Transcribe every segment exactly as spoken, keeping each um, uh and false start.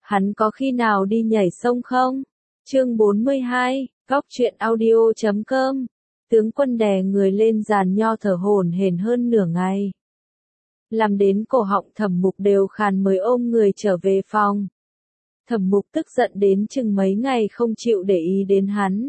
hắn có khi nào đi nhảy sông không? Chương bốn mươi hai, Góc truyện audio chấm com. Tướng quân đè người lên giàn nho thở hổn hển hơn nửa ngày. Làm đến cổ họng Thẩm Mục đều khàn mới ôm người trở về phòng. Thẩm Mục tức giận đến chừng mấy ngày không chịu để ý đến hắn.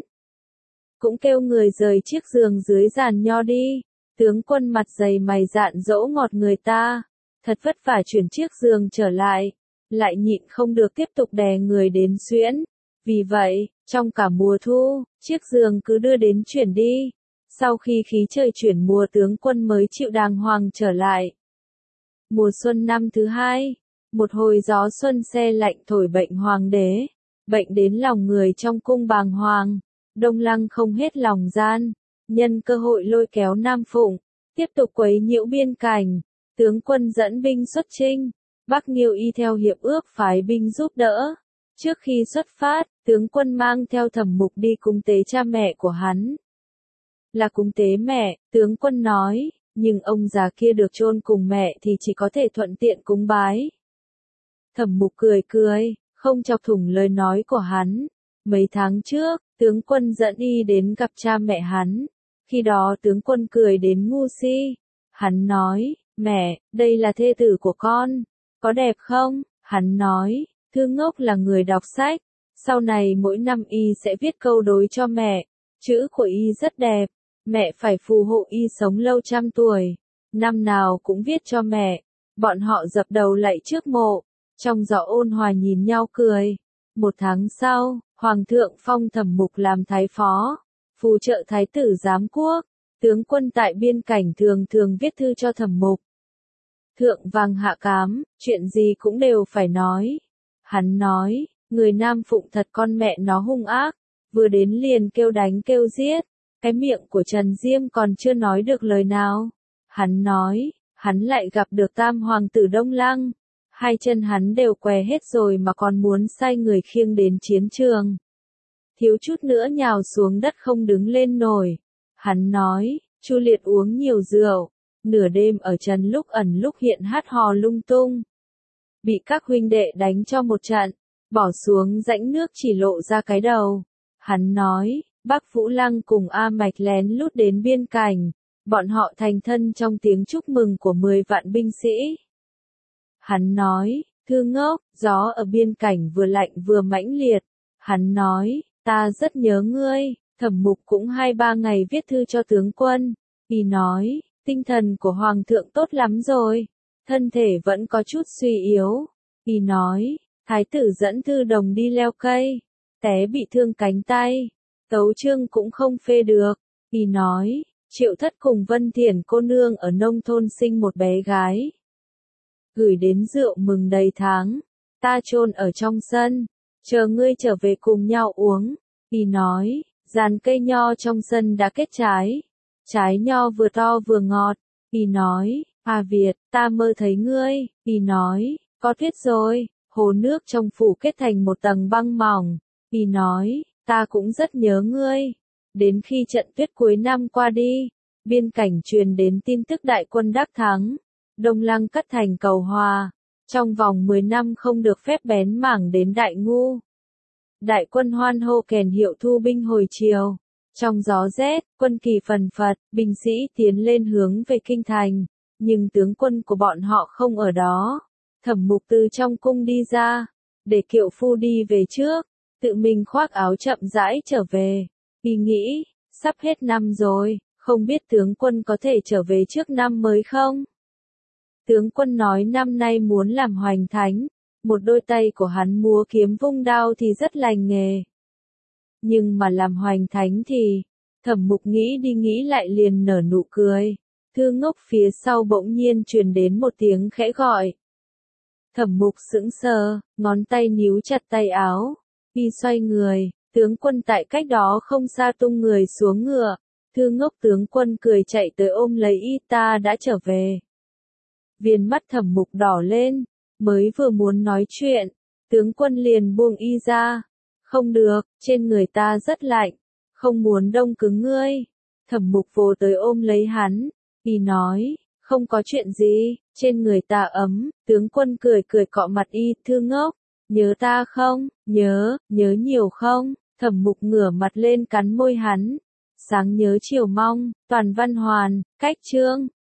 Cũng kêu người rời chiếc giường dưới giàn nho đi. Tướng quân mặt dày mày dạn dỗ ngọt người ta. Thật vất vả chuyển chiếc giường trở lại. Lại nhịn không được tiếp tục đè người đến xuyễn. Vì vậy, trong cả mùa thu, chiếc giường cứ đưa đến chuyển đi. Sau khi khí trời chuyển mùa tướng quân mới chịu đàng hoàng trở lại. Mùa xuân năm thứ hai, một hồi gió xuân se lạnh thổi bệnh hoàng đế. Bệnh đến lòng người trong cung bàng hoàng. Đông Lăng không hết lòng gian. Nhân cơ hội lôi kéo Nam Phụng. Tiếp tục quấy nhiễu biên cảnh. Tướng quân dẫn binh xuất chinh. Bắc Nghiêu y theo hiệp ước phái binh giúp đỡ. Trước khi xuất phát, tướng quân mang theo Thẩm Mục đi cúng tế cha mẹ của hắn. Là cúng tế mẹ, tướng quân nói, nhưng ông già kia được chôn cùng mẹ thì chỉ có thể thuận tiện cúng bái. Thẩm Mục cười cười, không chọc thủng lời nói của hắn. Mấy tháng trước, tướng quân dẫn y đến gặp cha mẹ hắn. Khi đó tướng quân cười đến ngu si. Hắn nói, mẹ, đây là thê tử của con. Có đẹp không? Hắn nói, Thư Ngốc là người đọc sách. Sau này mỗi năm y sẽ viết câu đối cho mẹ. Chữ của y rất đẹp. Mẹ phải phù hộ y sống lâu trăm tuổi. Năm nào cũng viết cho mẹ. Bọn họ dập đầu lạy trước mộ. Trong gió ôn hòa nhìn nhau cười. Một tháng sau, Hoàng thượng phong Thẩm Mục làm thái phó. Phù trợ thái tử giám quốc. Tướng quân tại biên cảnh thường thường viết thư cho Thẩm Mục. Thượng vàng hạ cám, chuyện gì cũng đều phải nói. Hắn nói, người Nam Phụng thật con mẹ nó hung ác. Vừa đến liền kêu đánh kêu giết. Cái miệng của Trần Diêm còn chưa nói được lời nào. Hắn nói, hắn lại gặp được tam hoàng tử Đông Lăng. Hai chân hắn đều què hết rồi mà còn muốn sai người khiêng đến chiến trường. Thiếu chút nữa nhào xuống đất không đứng lên nổi. Hắn nói, Chu Liệt uống nhiều rượu. Nửa đêm ở trần lúc ẩn lúc hiện hát hò lung tung. Bị các huynh đệ đánh cho một trận. Bỏ xuống rãnh nước chỉ lộ ra cái đầu. Hắn nói, Bắc Vũ Lăng cùng A Mạch lén lút đến biên cảnh. Bọn họ thành thân trong tiếng chúc mừng của mười vạn binh sĩ. Hắn nói, Thư Ngốc, gió ở biên cảnh vừa lạnh vừa mãnh liệt. Hắn nói, ta rất nhớ ngươi. Thẩm Mục cũng hai ba ngày viết thư cho tướng quân. Y nói, tinh thần của Hoàng thượng tốt lắm rồi. Thân thể vẫn có chút suy yếu. Y nói, thái tử dẫn Thư Đồng đi leo cây. Té bị thương cánh tay. Tấu chương cũng không phê được. Y nói, Triệu Thất cùng Vân Thiển cô nương ở nông thôn sinh một bé gái. Gửi đến rượu mừng đầy tháng. Ta chôn ở trong sân. Chờ ngươi trở về cùng nhau uống. Y nói, giàn cây nho trong sân đã kết trái. Trái nho vừa to vừa ngọt. Y nói, à Việt, ta mơ thấy ngươi. Y nói, có tuyết rồi. Hồ nước trong phủ kết thành một tầng băng mỏng. Y nói, ta cũng rất nhớ ngươi. Đến khi trận tuyết cuối năm qua đi, biên cảnh truyền đến tin tức đại quân đắc thắng. Đông Lăng cắt thành cầu hòa. Trong vòng mười năm không được phép bén mảng đến Đại Ngu. Đại quân hoan hô kèn hiệu thu binh hồi chiều. Trong gió rét, quân kỳ phần phật, binh sĩ tiến lên hướng về kinh thành. Nhưng tướng quân của bọn họ không ở đó. Thẩm Mục từ trong cung đi ra. Để kiệu phu đi về trước. Tự mình khoác áo chậm rãi trở về. Y nghĩ, sắp hết năm rồi, không biết tướng quân có thể trở về trước năm mới không? Tướng quân nói năm nay muốn làm hoành thánh. Một đôi tay của hắn múa kiếm vung đao thì rất lành nghề. Nhưng mà làm hoành thánh thì, Thẩm Mục nghĩ đi nghĩ lại liền nở nụ cười. Thư Ngốc phía sau bỗng nhiên truyền đến một tiếng khẽ gọi. Thẩm Mục sững sờ, ngón tay níu chặt tay áo. Y xoay người, tướng quân tại cách đó không xa tung người xuống ngựa. Thư Ngốc tướng quân cười chạy tới ôm lấy y, ta đã trở về. Viền mắt Thẩm Mục đỏ lên, mới vừa muốn nói chuyện, tướng quân liền buông y ra. Không được, trên người ta rất lạnh, không muốn đông cứng ngươi. Thẩm Mục vồ tới ôm lấy hắn, y nói, không có chuyện gì, trên người ta ấm. Tướng quân cười cười cọ mặt y, Thư Ngốc, Nhớ ta không? Nhớ, nhớ nhiều không? Thẩm Mục ngửa mặt lên cắn môi hắn. Sáng nhớ chiều mong, Toàn Văn Hoàn, cách chương.